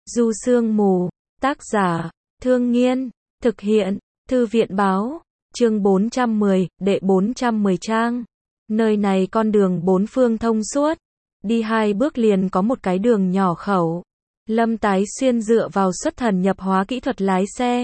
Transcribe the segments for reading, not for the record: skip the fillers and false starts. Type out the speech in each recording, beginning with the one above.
Du Sương Mù, tác giả, Thương Nghiên, thực hiện, Thư viện báo, chương 410, đệ 410 trang. Nơi này con đường bốn phương thông suốt, đi 2 bước liền có một cái đường nhỏ khẩu. Lâm Tái Xuyên dựa vào xuất thần nhập hóa kỹ thuật lái xe.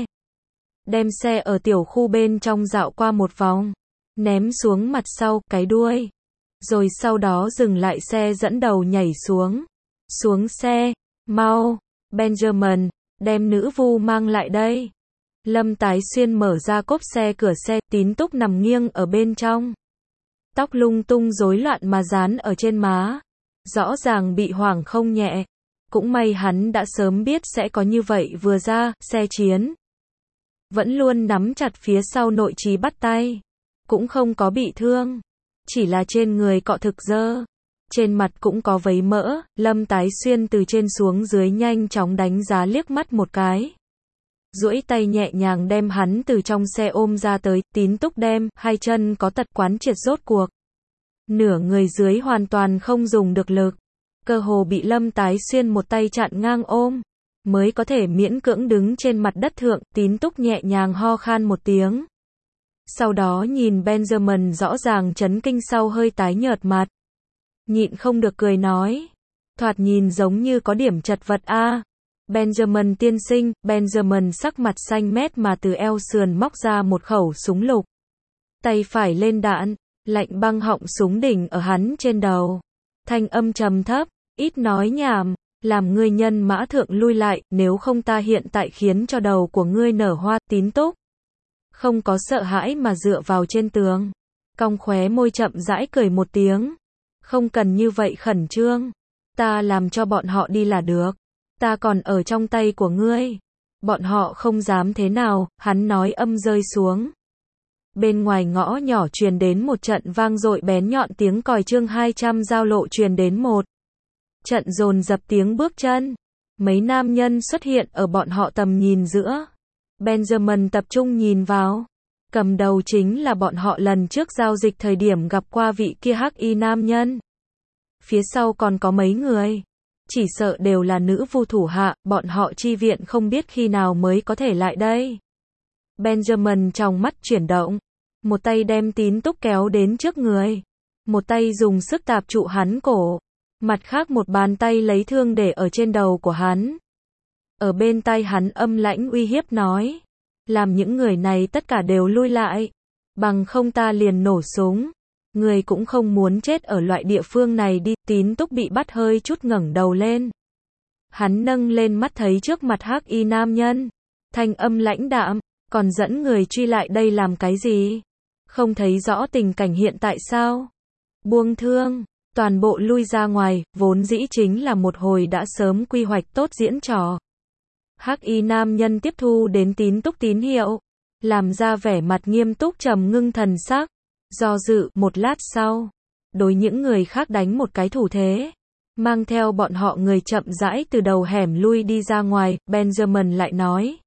Đem xe ở tiểu khu bên trong dạo qua một vòng, ném xuống mặt sau, cái đuôi. Rồi sau đó dừng lại xe dẫn đầu nhảy xuống. Xuống xe, mau, Benjamin, đem nữ vu mang lại đây. Lâm Tái Xuyên mở ra cốp xe cửa xe, Tín Túc nằm nghiêng ở bên trong. Tóc lung tung rối loạn mà dán ở trên má. Rõ ràng bị hoảng không nhẹ. Cũng may hắn đã sớm biết sẽ có như vậy vừa ra, xe chiến. Vẫn luôn nắm chặt phía sau nội trí bắt tay. Cũng không có bị thương. Chỉ là trên người cọ thực dơ. Trên mặt cũng có vấy mỡ, Lâm Tái Xuyên từ trên xuống dưới nhanh chóng đánh giá liếc mắt một cái. Duỗi tay nhẹ nhàng đem hắn từ trong xe ôm ra tới, Tín Túc đem, 2 chân có tật quán triệt rốt cuộc. Nửa người dưới hoàn toàn không dùng được lực. Cơ hồ bị Lâm Tái Xuyên một tay chặn ngang ôm. Mới có thể miễn cưỡng đứng trên mặt đất thượng, Tín Túc nhẹ nhàng ho khan một tiếng. Sau đó nhìn Benjamin rõ ràng chấn kinh sau hơi tái nhợt mặt. Nhịn không được cười nói. Thoạt nhìn giống như có điểm chật vật a. Benjamin tiên sinh, Benjamin sắc mặt xanh mét mà từ eo sườn móc ra một khẩu súng lục. Tay phải lên đạn, lạnh băng họng súng đỉnh ở hắn trên đầu. Thanh âm trầm thấp, ít nói nhảm, làm ngươi nhân mã thượng lui lại, nếu không ta hiện tại khiến cho đầu của ngươi nở hoa. Tín Túc không có sợ hãi mà dựa vào trên tường. Cong khóe môi chậm rãi cười một tiếng. Không cần như vậy khẩn trương. Ta làm cho bọn họ đi là được. Ta còn ở trong tay của ngươi. Bọn họ không dám thế nào, hắn nói âm rơi xuống. Bên ngoài ngõ nhỏ truyền đến một trận vang dội bén nhọn tiếng còi. Chương 200 giao lộ truyền đến một trận dồn dập tiếng bước chân. Mấy nam nhân xuất hiện ở bọn họ tầm nhìn giữa. Benjamin tập trung nhìn vào. Cầm đầu chính là bọn họ lần trước giao dịch thời điểm gặp qua vị kia hắc y nam nhân. Phía sau còn có mấy người. Chỉ sợ đều là nữ vu thủ hạ, bọn họ chi viện không biết khi nào mới có thể lại đây. Benjamin trong mắt chuyển động. Một tay đem Tín Túc kéo đến trước người. Một tay dùng sức tạp trụ hắn cổ. Mặt khác một bàn tay lấy thương để ở trên đầu của hắn. Ở bên tai hắn âm lãnh uy hiếp nói. Làm những người này tất cả đều lui lại. Bằng không ta liền nổ súng. Người cũng không muốn chết ở loại địa phương này đi. Tín Túc bị bắt hơi chút ngẩng đầu lên. Hắn nâng lên mắt thấy trước mặt hắc y nam nhân. Thanh âm lãnh đạm. Còn dẫn người truy lại đây làm cái gì? Không thấy rõ tình cảnh hiện tại sao? Buông thương. Toàn bộ lui ra ngoài. Vốn dĩ chính là một hồi đã sớm quy hoạch tốt diễn trò. Hắc y nam nhân tiếp thu đến Tín Túc tín hiệu. Làm ra vẻ mặt nghiêm túc trầm ngưng thần sắc. Do dự, một lát sau. Đối những người khác đánh một cái thủ thế. Mang theo bọn họ người chậm rãi từ đầu hẻm lui đi ra ngoài. Benjamin lại nói.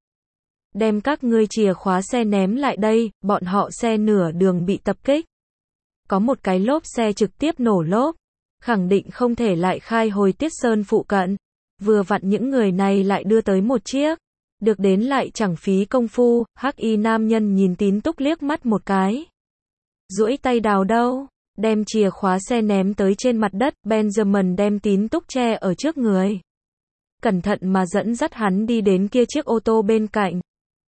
Đem các ngươi chìa khóa xe ném lại đây. Bọn họ xe nửa đường bị tập kích. Có một cái lốp xe trực tiếp nổ lốp. Khẳng định không thể lại khai hồi Tiết Sơn phụ cận. Vừa vặn những người này lại đưa tới một chiếc. Được đến lại chẳng phí công phu. Hắc y nam nhân nhìn Tín Túc liếc mắt một cái. Duỗi tay đào đâu. Đem chìa khóa xe ném tới trên mặt đất. Benjamin đem Tín Túc che ở trước người. Cẩn thận mà dẫn dắt hắn đi đến kia chiếc ô tô bên cạnh.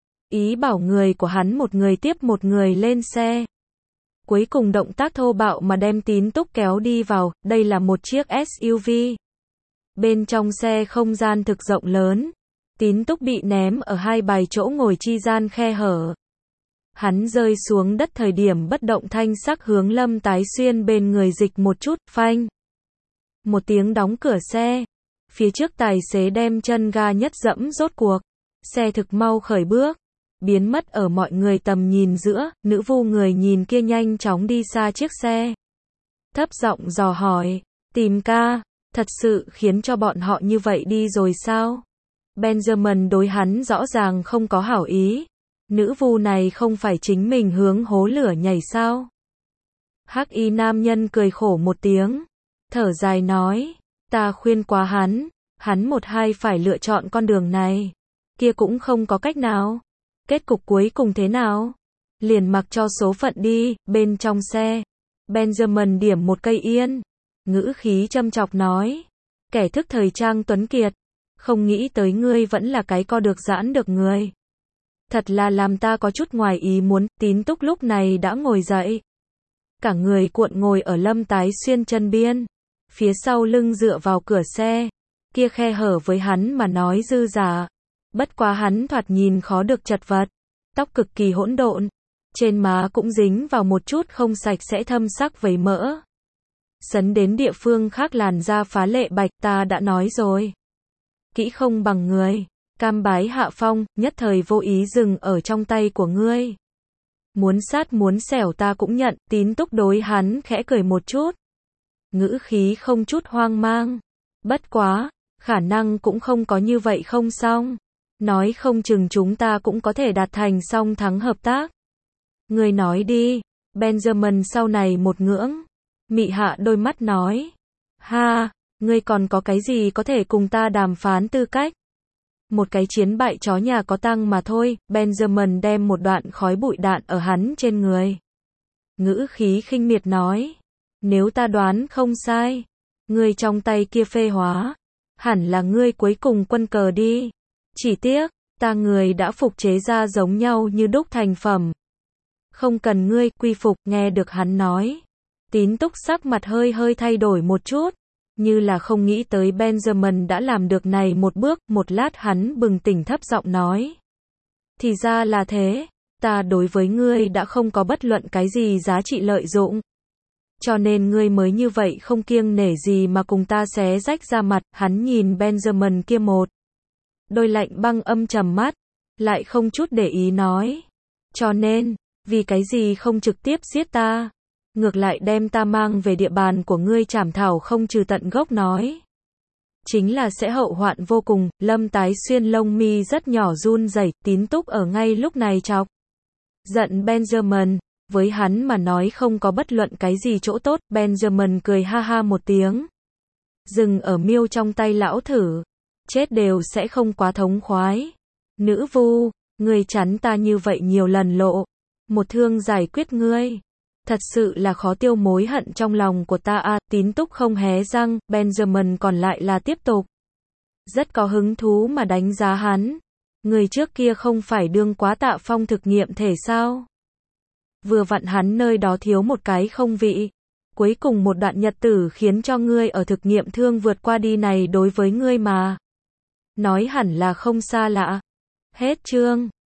Ý bảo người của hắn một người tiếp một người lên xe. Cuối cùng động tác thô bạo mà đem Tín Túc kéo đi vào. Đây là một chiếc SUV. Bên trong xe không gian thực rộng lớn. Tín Túc bị ném ở 2 bài chỗ ngồi chi gian khe hở. Hắn rơi xuống đất thời điểm bất động thanh sắc hướng Lâm Tái Xuyên bên người dịch một chút, phanh. Một tiếng đóng cửa xe. Phía trước tài xế đem chân ga nhất dẫm rốt cuộc. Xe thực mau khởi bước. Biến mất ở mọi người tầm nhìn giữa, nữ vu người nhìn kia nhanh chóng đi xa chiếc xe. Thấp giọng dò hỏi, tìm ca, thật sự khiến cho bọn họ như vậy đi rồi sao? Benjamin đối hắn rõ ràng không có hảo ý. Nữ vu này không phải chính mình hướng hố lửa nhảy sao? Hắc y nam nhân cười khổ một tiếng. Thở dài nói, ta khuyên quá hắn. hắn một hai phải lựa chọn con đường này. Kia cũng không có cách nào. Kết cục cuối cùng thế nào? Liền mặc cho số phận đi, bên trong xe. Benjamin điểm một cây yên. Ngữ khí châm chọc nói. Kẻ thức thời trang tuấn kiệt. Không nghĩ tới ngươi vẫn là cái co được giãn được người. Thật là làm ta có chút ngoài ý muốn. Tín Túc lúc này đã ngồi dậy. Cả người cuộn ngồi ở Lâm Tái Xuyên chân biên. Phía sau lưng dựa vào cửa xe. Kia khe hở với hắn mà nói dư giả. Bất quá hắn thoạt nhìn khó được chật vật. Tóc cực kỳ hỗn độn. Trên má cũng dính vào một chút không sạch sẽ thâm sắc vấy mỡ. Sấn đến địa phương khác làn da phá lệ bạch, ta đã nói rồi. Kỹ không bằng người. Cam bái hạ phong, nhất thời vô ý dừng ở trong tay của ngươi. Muốn sát muốn xẻo ta cũng nhận. Tín Túc đối hắn khẽ cười một chút. Ngữ khí không chút hoang mang. Bất quá, khả năng cũng không có như vậy không xong. Nói không chừng chúng ta cũng có thể đạt thành song thắng hợp tác. Ngươi nói đi. Benjamin sau này một ngưỡng. Mị hạ đôi mắt nói. Ha, ngươi còn có cái gì có thể cùng ta đàm phán tư cách? Một cái chiến bại chó nhà có tăng mà thôi. Benjamin đem một đoạn khói bụi đạn ở hắn trên người. Ngữ khí khinh miệt nói. Nếu ta đoán không sai, ngươi trong tay kia phê hóa, hẳn là ngươi cuối cùng quân cờ đi. Chỉ tiếc, ta người đã phục chế ra giống nhau như đúc thành phẩm. Không cần ngươi quy phục, nghe được hắn nói. Tín Túc sắc mặt hơi hơi thay đổi một chút, như là không nghĩ tới Benjamin đã làm được này một bước. Một lát hắn bừng tỉnh thấp giọng nói. Thì ra là thế, ta đối với ngươi đã không có bất luận cái gì giá trị lợi dụng. Cho nên ngươi mới như vậy không kiêng nể gì mà cùng ta xé rách ra mặt. Hắn nhìn Benjamin kia một đôi lạnh băng âm trầm mắt, lại không chút để ý nói. Cho nên, vì cái gì không trực tiếp giết ta, ngược lại đem ta mang về địa bàn của ngươi chảm thảo không trừ tận gốc nói. Chính là sẽ hậu hoạn vô cùng. Lâm Tái Xuyên lông mi rất nhỏ run rẩy. Tín Túc ở ngay lúc này chọc giận Benjamin. Với hắn mà nói không có bất luận cái gì chỗ tốt. Benjamin cười ha ha một tiếng. Dừng ở miêu trong tay lão thử. Chết đều sẽ không quá thống khoái. Nữ vu, ngươi chắn ta như vậy nhiều lần lộ. Một thương giải quyết ngươi. Thật sự là khó tiêu mối hận trong lòng của ta à. Tín Túc không hé răng. Benjamin còn lại là tiếp tục. Rất có hứng thú mà đánh giá hắn. Người trước kia không phải đương quá Tạ Phong thực nghiệm thể sao? Vừa vặn hắn nơi đó thiếu một cái không vị. Cuối cùng một đoạn nhật tử khiến cho ngươi ở thực nghiệm thương vượt qua đi này đối với ngươi mà nói hẳn là không xa lạ. Hết chương.